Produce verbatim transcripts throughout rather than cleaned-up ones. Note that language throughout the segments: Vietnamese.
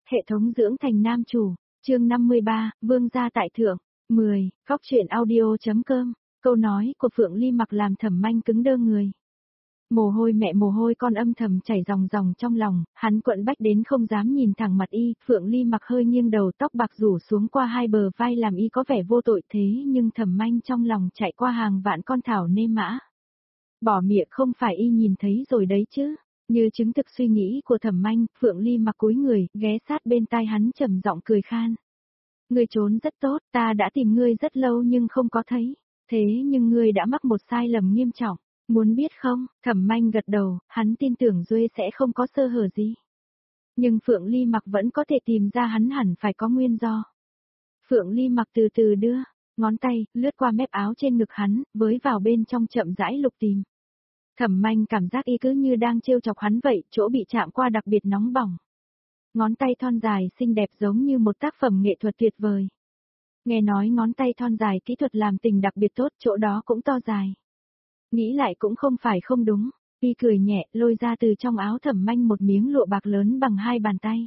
Hệ thống dưỡng thành nam chủ, chương năm mươi ba, vương gia tại thượng, mười, góc truyện audio.com, câu nói của Phượng Ly Mặc làm Thẩm Manh cứng đơ người. Mồ hôi mẹ mồ hôi con âm thầm chảy ròng ròng trong lòng, hắn quặn bách đến không dám nhìn thẳng mặt y, Phượng Ly Mặc hơi nghiêng đầu tóc bạc rủ xuống qua hai bờ vai làm y có vẻ vô tội thế nhưng Thẩm Manh trong lòng chạy qua hàng vạn con thảo nê mã. Bỏ miệng không phải y nhìn thấy rồi đấy chứ. Như chứng thực suy nghĩ của Thẩm Manh, Phượng Ly Mặc cúi người, ghé sát bên tai hắn trầm giọng cười khan. Ngươi trốn rất tốt, ta đã tìm ngươi rất lâu nhưng không có thấy. Thế nhưng ngươi đã mắc một sai lầm nghiêm trọng. Muốn biết không? Thẩm Manh gật đầu, hắn tin tưởng Duê sẽ không có sơ hở gì. Nhưng Phượng Ly Mặc vẫn có thể tìm ra hắn hẳn phải có nguyên do. Phượng Ly Mặc từ từ đưa, ngón tay, lướt qua mép áo trên ngực hắn, với vào bên trong chậm rãi lục tìm. Thẩm Manh cảm giác y cứ như đang trêu chọc hắn vậy, chỗ bị chạm qua đặc biệt nóng bỏng. Ngón tay thon dài xinh đẹp giống như một tác phẩm nghệ thuật tuyệt vời. Nghe nói ngón tay thon dài kỹ thuật làm tình đặc biệt tốt, chỗ đó cũng to dài. Nghĩ lại cũng không phải không đúng, y cười nhẹ lôi ra từ trong áo Thẩm Manh một miếng lụa bạc lớn bằng hai bàn tay.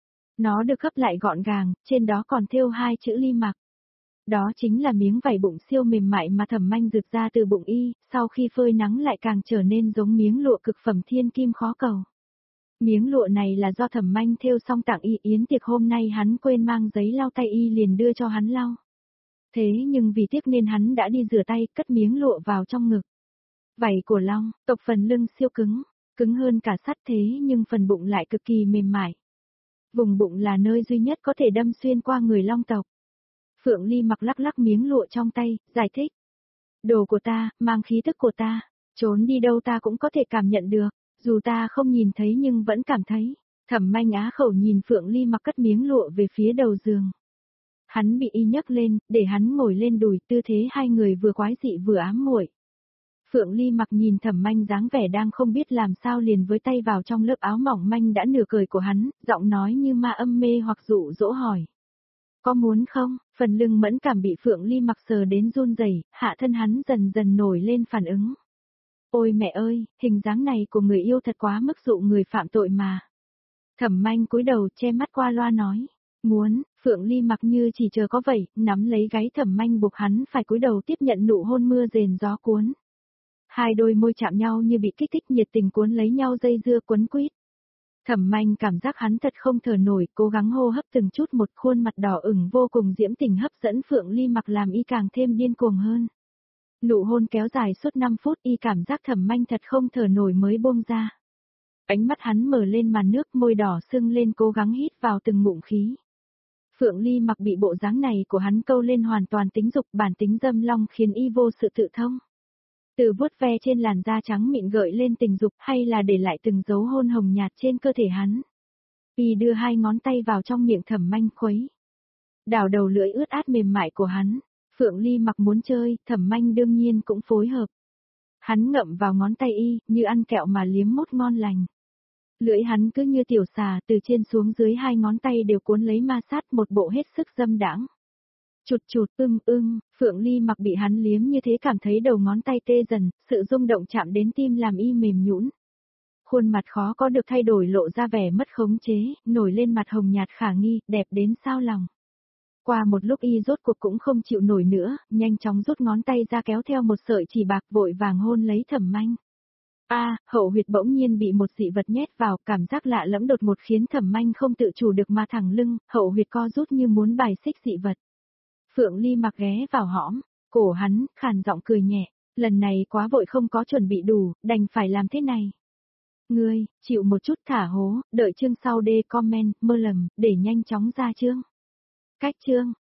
Nó được gấp lại gọn gàng, trên đó còn thêu hai chữ Ly Mặc. Đó chính là miếng vải bụng siêu mềm mại mà Thẩm Manh rực ra từ bụng y, sau khi phơi nắng lại càng trở nên giống miếng lụa cực phẩm thiên kim khó cầu. Miếng lụa này là do Thẩm Manh thêu xong tặng y, yến tiệc hôm nay hắn quên mang giấy lau tay y liền đưa cho hắn lau. Thế nhưng vì tiếc nên hắn đã đi rửa tay, cất miếng lụa vào trong ngực. Vảy của long, tộc phần lưng siêu cứng, cứng hơn cả sắt thế nhưng phần bụng lại cực kỳ mềm mại. Vùng bụng là nơi duy nhất có thể đâm xuyên qua người long tộc. Phượng Ly Mặc lắc lắc miếng lụa trong tay, giải thích. Đồ của ta, mang khí tức của ta, trốn đi đâu ta cũng có thể cảm nhận được, dù ta không nhìn thấy nhưng vẫn cảm thấy. Thẩm Manh á khẩu nhìn Phượng Ly Mặc cất miếng lụa về phía đầu giường. Hắn bị y nhấc lên, để hắn ngồi lên đùi, tư thế hai người vừa quái dị vừa ám muội. Phượng Ly Mặc nhìn Thẩm Manh dáng vẻ đang không biết làm sao liền với tay vào trong lớp áo mỏng manh đã nửa cởi của hắn, giọng nói như ma âm mê hoặc dụ dỗ hỏi. Có muốn không? Phần lưng mẫn cảm bị Phượng Ly Mặc sờ đến run rẩy, hạ thân hắn dần dần nổi lên phản ứng. Ôi mẹ ơi, hình dáng này của người yêu thật quá mức dụ người phạm tội mà. Thẩm Manh cúi đầu che mắt qua loa nói. Muốn, Phượng Ly Mặc như chỉ chờ có vậy, nắm lấy gáy Thẩm Manh buộc hắn phải cúi đầu tiếp nhận nụ hôn mưa rền gió cuốn. Hai đôi môi chạm nhau như bị kích thích nhiệt tình cuốn lấy nhau dây dưa quấn quýt. Thẩm Manh cảm giác hắn thật không thở nổi, cố gắng hô hấp từng chút một, khuôn mặt đỏ ửng vô cùng diễm tình hấp dẫn Phượng Ly Mặc làm y càng thêm điên cuồng hơn. Nụ hôn kéo dài suốt năm phút, y cảm giác Thẩm Manh thật không thở nổi mới buông ra. Ánh mắt hắn mở lên màn nước, môi đỏ sưng lên cố gắng hít vào từng ngụm khí. Phượng Ly Mặc bị bộ dáng này của hắn câu lên hoàn toàn tính dục, bản tính dâm long khiến y vô sự tự thông. Từ vuốt ve trên làn da trắng mịn gợi lên tình dục hay là để lại từng dấu hôn hồng nhạt trên cơ thể hắn. Y đưa hai ngón tay vào trong miệng Thẩm Manh khuấy. Đảo đầu lưỡi ướt át mềm mại của hắn. Phượng Ly Mặc muốn chơi, Thẩm Manh đương nhiên cũng phối hợp. Hắn ngậm vào ngón tay y, như ăn kẹo mà liếm mốt ngon lành. Lưỡi hắn cứ như tiểu xà, từ trên xuống dưới hai ngón tay đều cuốn lấy ma sát một bộ hết sức dâm đãng. Chụt chụt ưng ưng, Phượng Ly Mặc bị hắn liếm như thế cảm thấy đầu ngón tay tê dần, sự rung động chạm đến tim làm y mềm nhũn. Khuôn mặt khó có được thay đổi lộ ra vẻ mất khống chế, nổi lên mặt hồng nhạt khả nghi, đẹp đến sao lòng. Qua một lúc y rốt cuộc cũng không chịu nổi nữa, nhanh chóng rút ngón tay ra kéo theo một sợi chỉ bạc vội vàng hôn lấy Thẩm Manh. A, à, hậu huyệt bỗng nhiên bị một dị vật nhét vào, cảm giác lạ lẫm đột ngột khiến Thẩm Manh không tự chủ được mà thẳng lưng, hậu huyệt co rút như muốn bài xích dị vật. Phượng Ly Mặc ghé vào hõm, cổ hắn, khàn giọng cười nhẹ, lần này quá vội không có chuẩn bị đủ, đành phải làm thế này. Ngươi, chịu một chút thả hố, đợi chương sau đê comment, mơ lầm, để nhanh chóng ra chương. Cách chương.